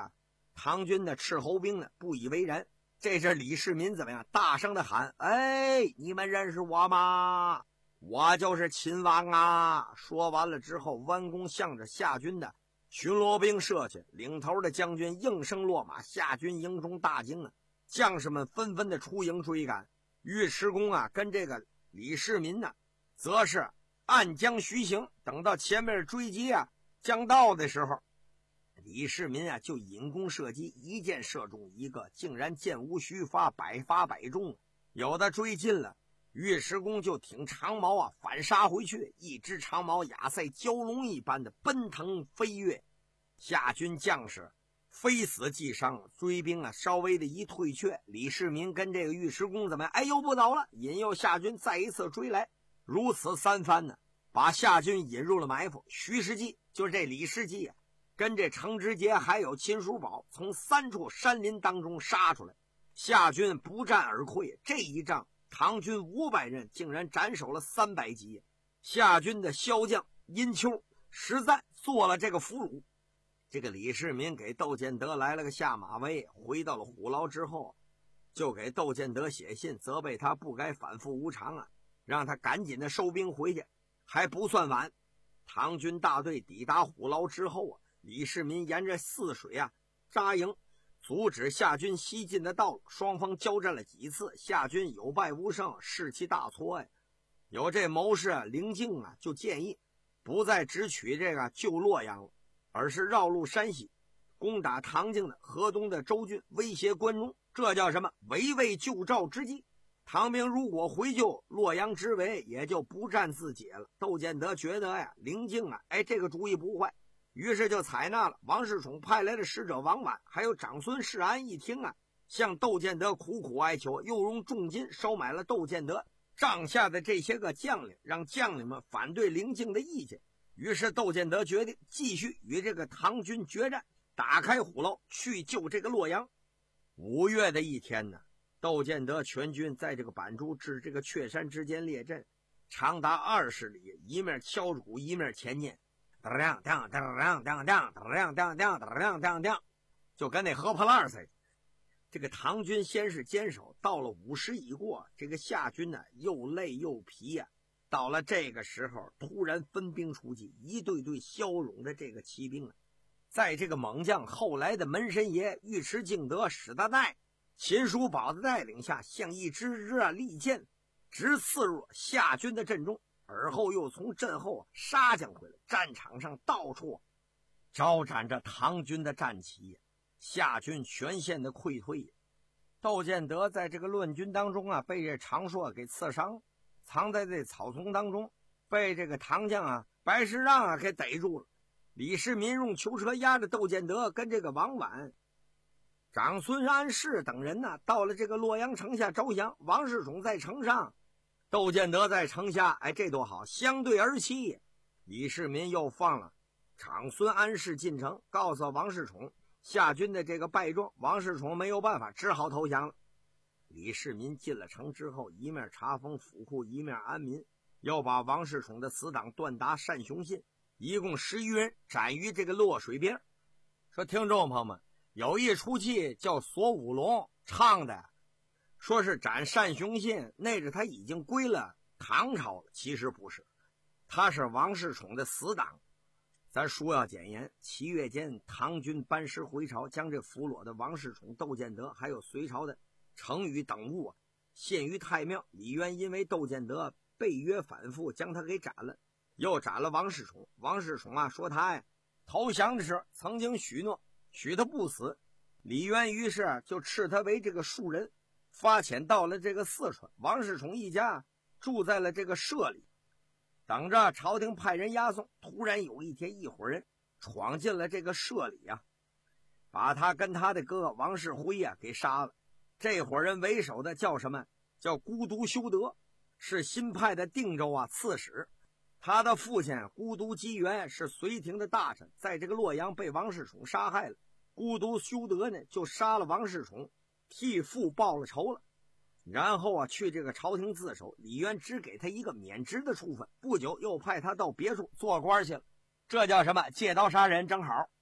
唐军的斥候兵呢不以为然。这是李世民怎么样？大声的喊：“哎，你们认识我吗？我就是秦王啊！”说完了之后，弯弓向着夏军的巡逻兵射去，领头的将军应声落马，夏军营中大惊啊！将士们纷纷的出营追赶。尉迟恭啊，跟这个李世民呢，则是暗将徐行。等到前面追击啊将到的时候，李世民啊就引弓射击，一箭射中一个，竟然箭无虚发，百发百中。有的追近了，尉迟恭就挺长矛啊反杀回去，一支长矛压赛蛟龙一般的奔腾飞跃。夏军将士非死即伤，追兵啊稍微的一退却，李世民跟这个尉迟恭怎么样？哎呦不走了，引诱夏军再一次追来，如此三番呢，把夏军引入了埋伏。徐世绩就是这李世绩啊，跟这程知节还有秦叔宝从三处山林当中杀出来，夏军不战而溃。这一仗唐军五百人竟然斩首了三百级。夏军的骁将殷丘实在做了这个俘虏。这个李世民给窦建德来了个下马威，回到了虎牢之后，就给窦建德写信，责备他不该反复无常啊，让他赶紧的收兵回去。还不算晚，唐军大队抵达虎牢之后啊，李世民沿着泗水啊扎营，阻止夏军西进的道路。双方交战了几次，夏军有败无胜，士气大挫呀。有这谋士啊林敬啊就建议不再只取这个旧洛阳了，而是绕路山西，攻打唐境的河东的州郡，威胁关中。这叫什么？围魏救赵之计。唐兵如果回救洛阳之围，也就不战自解了。窦建德觉得呀，林敬啊，哎，这个主意不坏，于是就采纳了。王世充派来的使者王绾还有长孙世安一听啊，向窦建德苦苦哀求，又用重金收买了窦建德帐下的这些个将领，让将领们反对林敬的意见。于是窦建德决定继续与这个唐军决战，打开虎牢去救这个洛阳。五月的一天呢，窦建德全军在这个板珠至这个雀山之间列阵，长达二十里，一面敲鼓一面前进，当当当当当当当当当当当当，就跟那河破烂似的。这个唐军先是坚守，到了午时已过，这个夏军呢又累又疲呀、啊。到了这个时候，突然分兵出击，一队队骁勇的这个骑兵啊，在这个猛将后来的门神爷尉迟敬德、史大岱、秦叔宝的带领下，像一支支啊利箭，直刺入夏军的阵中，而后又从阵后杀将回来。战场上到处招展着唐军的战旗，夏军全线的溃退。窦建德在这个乱军当中啊，被这长硕给刺伤，藏在这草丛当中，被这个唐将啊白石让啊给逮住了。李世民用囚车押着窦建德跟这个王绾、长孙安世等人呢，到了这个洛阳城下招降。王世充在城上，窦建德在城下，哎，这多好，相对而泣。李世民又放了长孙安世进城，告诉王世充夏军的这个败状。王世充没有办法，只好投降了。李世民进了城之后，一面查封府库，一面安民，又把王世充的死党段达、单雄信一共十余人斩于这个洛水边。说听众朋友们，有一出戏叫索五龙唱的，说是斩单雄信，那是他已经归了唐朝了，其实不是，他是王世充的死党。咱书要简言，七月间唐军班师回朝，将这俘虏的王世充、窦建德还有隋朝的程宇等物啊献于太庙。李渊因为窦建德背约反复，将他给斩了，又斩了王世充。王世充啊说他呀投降的时候曾经许诺许他不死，李渊于是就斥他为这个庶人，发遣到了这个四川。王世充一家住在了这个舍里，等着朝廷派人押送。突然有一天，一伙人闯进了这个舍里啊，把他跟他的哥哥王世辉啊给杀了。这伙人为首的叫什么？叫孤独修德，是新派的定州啊刺史。他的父亲孤独机缘是隋廷的大臣，在这个洛阳被王世充杀害了。孤独修德呢就杀了王世充，替父报了仇了。然后啊去这个朝廷自首，李渊只给他一个免职的处分，不久又派他到别处做官去了。这叫什么？借刀杀人，正好。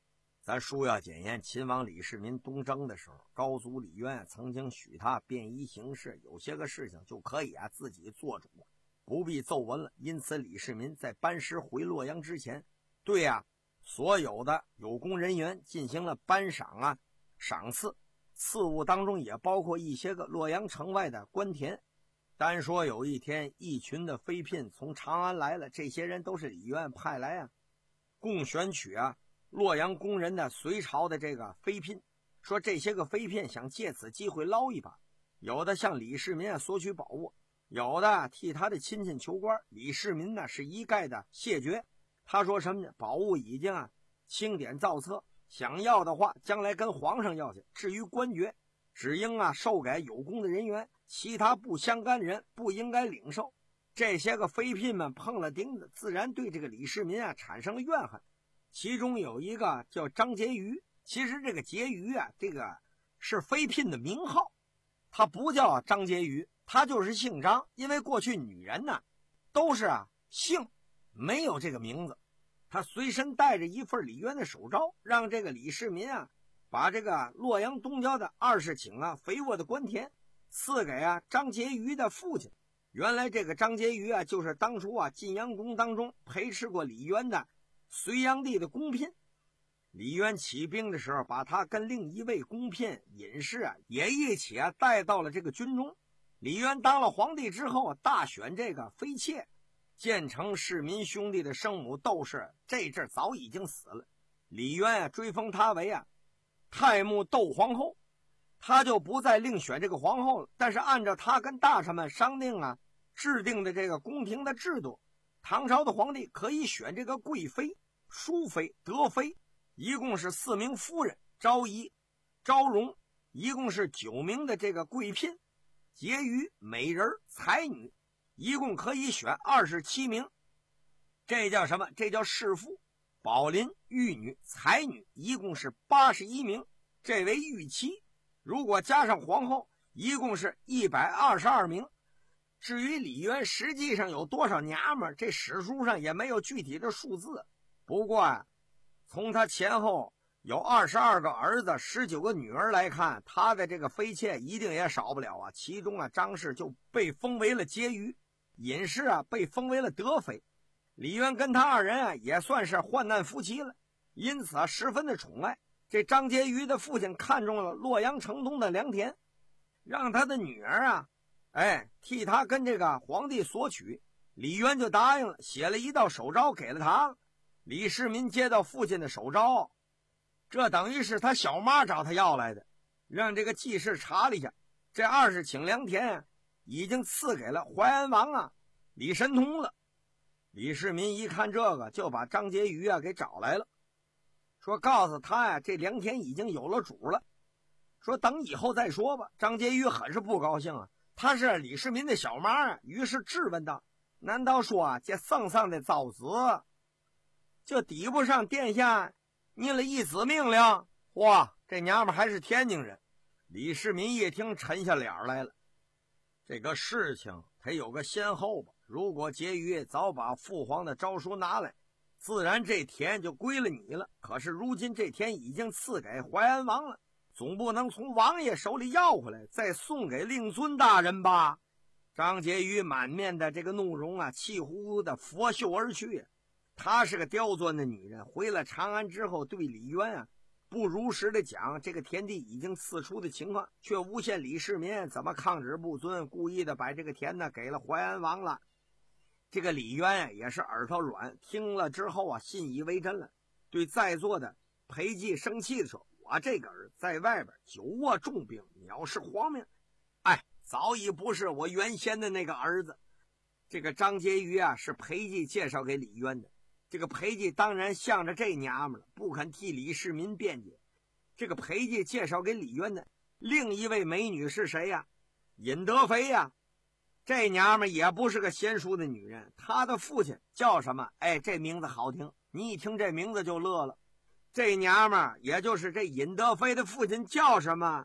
咱书要检验秦王李世民东征的时候，高祖李渊曾经许他便衣行事，有些个事情就可以啊自己做主，不必奏闻了。因此李世民在班师回洛阳之前，对啊所有的有功人员进行了颁赏啊赏赐，赐物当中也包括一些个洛阳城外的官田。单说有一天一群的妃嫔从长安来了，这些人都是李渊派来啊共选取啊洛阳宫人的隋朝的这个妃嫔，说这些个妃嫔想借此机会捞一把，有的向李世民啊索取宝物，有的替他的亲戚求官。李世民呢是一概的谢绝，他说什么呢？宝物已经啊清点造册，想要的话将来跟皇上要去，至于官爵只应啊授给有功的人员，其他不相干人不应该领受。这些个妃嫔们碰了钉子，自然对这个李世民啊产生了怨恨。其中有一个叫张婕妤，其实这个婕妤啊这个是妃嫔的名号，她不叫张婕妤，她就是姓张。因为过去女人呢都是啊姓，没有这个名字。她随身带着一份李渊的手诏，让这个李世民啊把这个洛阳东郊的二十顷啊肥沃的官田赐给啊张婕妤的父亲。原来这个张婕妤啊就是当初啊晋阳宫当中陪侍过李渊的隋炀帝的宫嫔。李渊起兵的时候，把他跟另一位宫嫔尹氏啊也一起啊带到了这个军中。李渊当了皇帝之后，大选这个妃妾，建成市民兄弟的生母窦氏这阵早已经死了，李渊啊追封他为啊太穆窦皇后，他就不再另选这个皇后了。但是按照他跟大臣们商定啊制定的这个宫廷的制度，唐朝的皇帝可以选这个贵妃、淑妃、德妃，一共是四名夫人，昭仪、昭容，一共是九名的这个贵嫔，婕妤、美人、才女，一共可以选二十七名。这叫什么？这叫侍妇。宝林、玉女、才女一共是八十一名，这为御妻。如果加上皇后，一共是一百二十二名。至于李渊实际上有多少娘们，这史书上也没有具体的数字。不过啊，从他前后有二十二个儿子、十九个女儿来看，他的这个妃妾一定也少不了啊。其中啊，张氏就被封为了婕妤，尹氏啊被封为了德妃。李渊跟他二人啊也算是患难夫妻了，因此啊十分的宠爱。这张婕妤的父亲看中了洛阳城东的良田，让他的女儿啊哎替他跟这个皇帝索取。李渊就答应了，写了一道手诏给了他。李世民接到父亲的手诏，这等于是他小妈找他要来的，让这个记事查了一下，这二十顷良田啊已经赐给了淮安王啊李神通了。李世民一看这个，就把张婕妤啊给找来了，说告诉他呀、啊，这良田已经有了主了，说等以后再说吧。张婕妤很是不高兴啊，他是李世民的小妈啊，于是质问道：难道说啊这圣上的造子就抵不上殿下您了一子命令？哇，这娘们还是天津人。李世民一听沉下脸来了，这个事情它有个先后吧，如果婕妤早把父皇的诏书拿来，自然这田就归了你了。可是如今这田已经赐给淮安王了，总不能从王爷手里要回来再送给令尊大人吧。张婕妤满面的这个怒容啊，气呼呼的拂袖而去。她是个刁钻的女人，回了长安之后，对李渊啊不如实的讲这个田地已经赐出的情况，却诬陷李世民怎么抗旨不遵，故意的把这个田呢给了淮安王了。这个李渊啊也是耳朵软，听了之后啊信以为真了，对在座的裴寂生气的说：我这个儿在外边久卧重病，藐视皇命，哎，早已不是我原先的那个儿子。这个张婕妤啊是裴寂介绍给李渊的，这个裴寂当然向着这娘们了，不肯替李世民辩解。这个裴寂介绍给李渊的另一位美女是谁呀？尹德妃呀。这娘们也不是个贤淑的女人，她的父亲叫什么？哎，这名字好听，你一听这名字就乐了。这娘们也就是这尹德妃的父亲叫什么？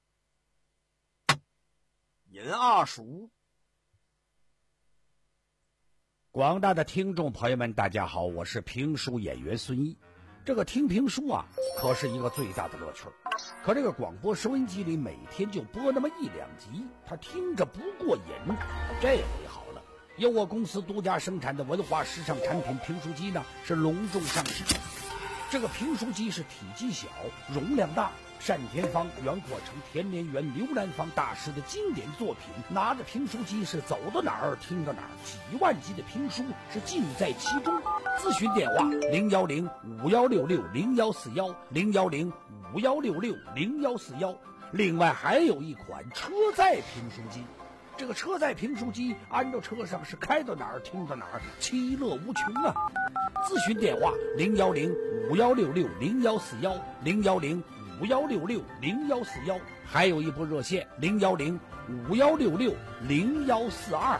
尹二叔。 广大的听众朋友们大家好，我是评书演员孙一。 这个听评书啊，可是一个最大的乐趣。可这个广播收音机里每天就播那么一两集，他听着不过瘾。这回好了，由我公司独家生产的文化时尚产品评书机呢，是隆重上市。这个评书机是体积小，容量大，单田芳、袁阔成、田连元、刘兰芳大师的经典作品，拿着评书机是走到哪儿听到哪儿，几万集的评书是尽在其中。咨询电话零幺零五幺六六零幺四幺零幺零五幺六六零幺四幺。另外还有一款车载评书机，这个车载评书机安到车上是开到哪儿听到哪儿，其乐无穷啊！咨询电话零幺零五幺六六零幺四幺零幺零五幺六六零幺四幺，还有一部热线零幺零五幺六六零幺四二。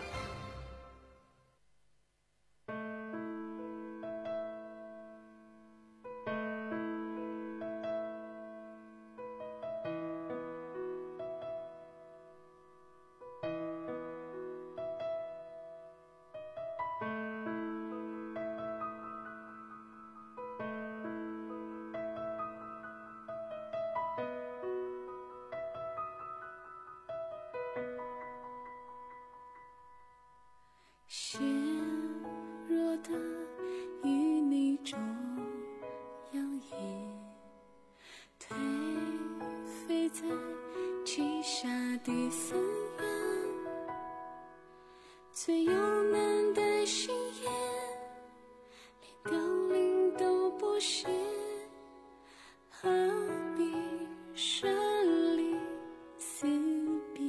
纤弱的与你中摇曳，颓废在旗下的森源，最幽闷的心眼，连凋零都不屑，何必舍离死别？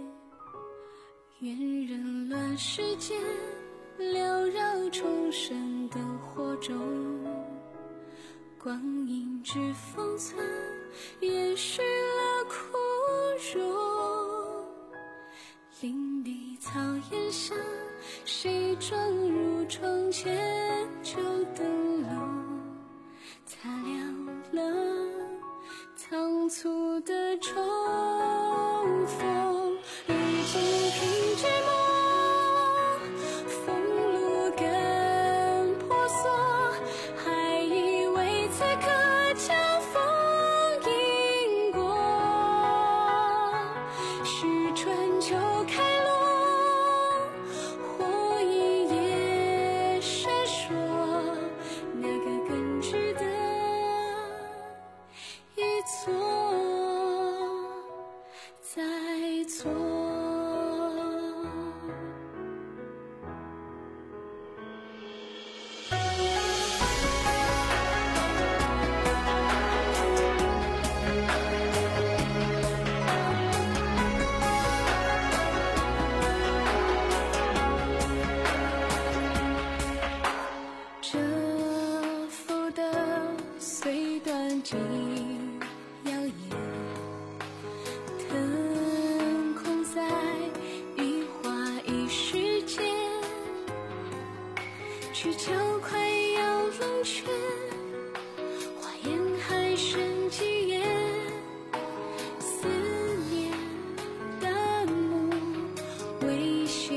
愿人乱世间缭绕重生的火种，光阴之封存延续了枯荣。林地草原上，谁撞入窗前旧灯笼，擦亮了仓促的重逢。已经凭寂寞，风路更婆娑，还以为此刻将风迎过，是春秋开落，或一夜闪烁，哪个更值得一错再错？蛰伏的虽短尽摇曳，腾空在一花一世间，去脚快要冷却，花颜还剩几页，思念淡漠微歇，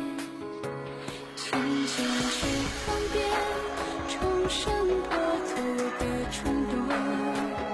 轻轻去旁边重生破土的冲动。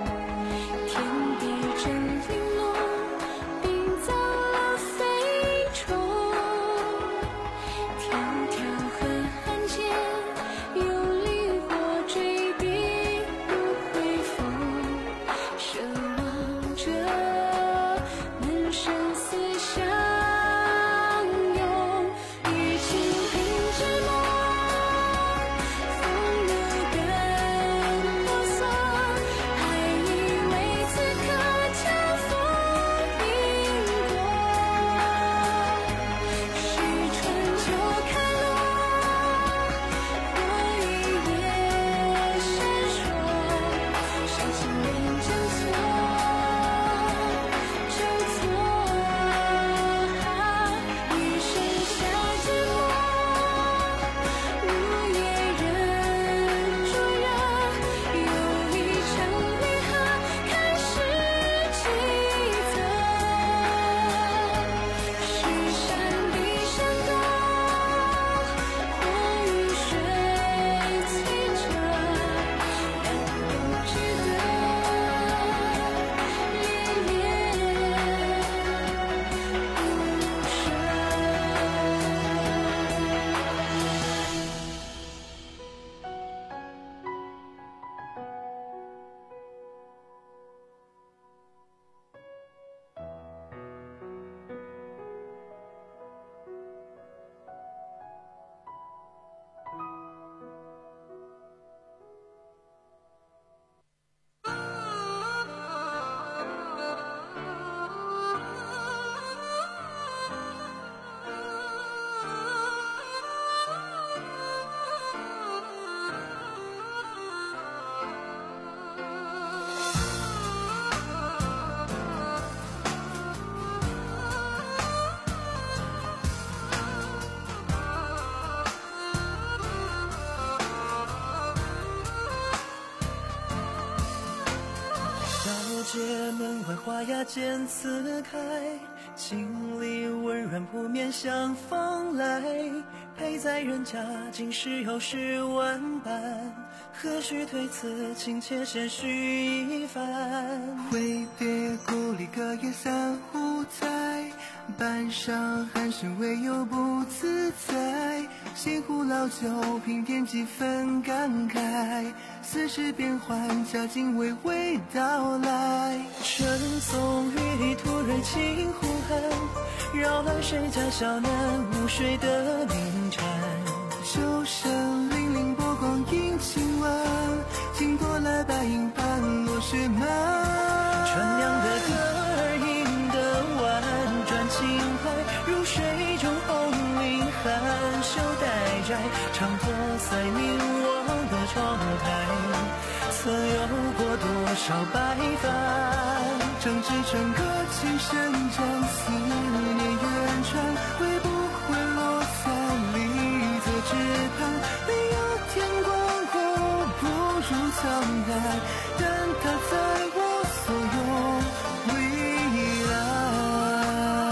街门外花呀渐次开，情里温软扑面相逢来，陪在人家今时有十万般，何须推辞情切先须一番。 挥别故里隔夜三壶菜，半晌寒声唯有不自在，西湖老酒品点几分感慨，似是变幻佳境娓娓道来。 春松雨里突然惊呼喊，扰乱谁家小男午睡的鸣蝉。 秋声凛凛波光映青晚，惊夺了白银盘落雪满。 船娘的歌儿引得婉转轻快，入水中红绫含羞待摘，长托塞凝望的窗台，曾有过多少白帆。 正值船歌情深，将思念远传，会不会落在离泽之畔？没有天广阔，不如沧海，但它在我所有未来。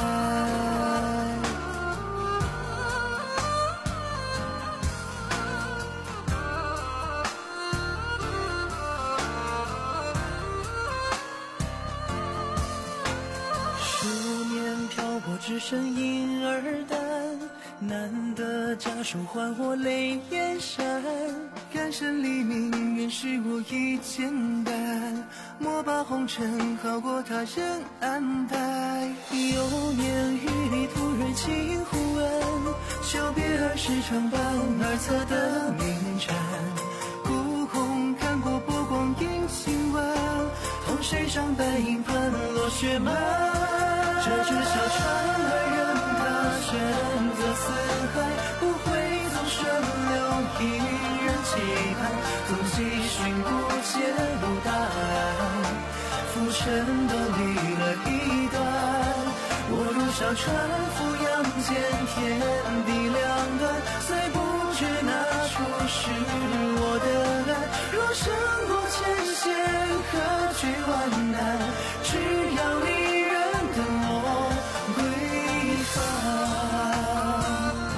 数年漂泊，只剩婴儿胆，难得家书还我泪眼闪。 感生黎明，原是我已简单，莫把红尘好过他人安排。 有年雨里突然惊呼问，久别儿时常伴儿侧的鸣蝉。 孤鸿看过波光映青晚， 同水上白银盘落雪满。这只小船儿任它选择四海，不会总顺流一人期盼。纵继寻不见路答案，浮沉都离了一段。我如小船俯仰间，天地两端，虽不知那处是我的岸。若胜过前险，何惧万难？只要离人等我归航。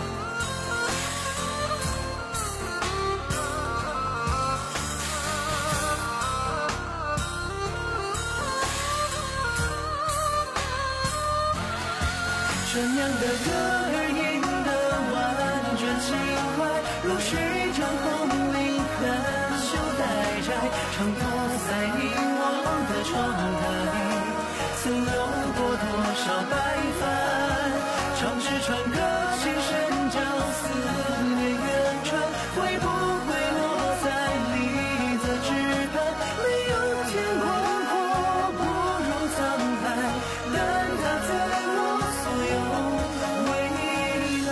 船娘的歌儿引得婉转轻快，入水中红绫含羞待摘，长托塞凝望的窗台，曾流过多少白帆。唱支船歌情深，将思念远传，会不会落在离泽之畔？没有天广阔，不如沧海，但它在我所有未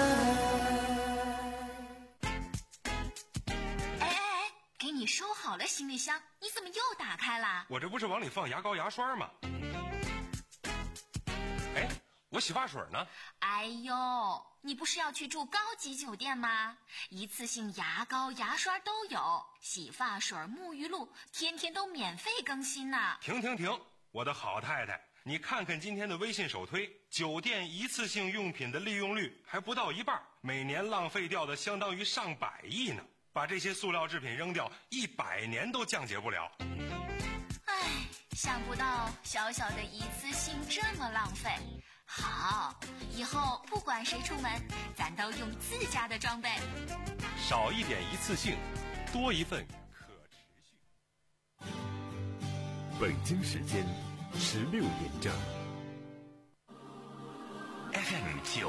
来。哎哎哎，给你收好了行李箱，你怎么又打开了？ 我这不是往里放牙膏牙刷吗？哎，我洗发水呢？ 哎呦，你不是要去住高级酒店吗？一次性牙膏牙刷都有，洗发水沐浴露天天都免费更新呢。 停停停，我的好太太，你看看今天的微信首推，酒店一次性用品的利用率还不到一半，每年浪费掉的相当于上百亿呢。把这些塑料制品扔掉，一百年都降解不了。 唉，想不到小小的一次性这么浪费。好，以后不管谁出门，咱都用自家的装备。 少一点一次性，多一份可持续。 北京时间十六点整。 F M 九。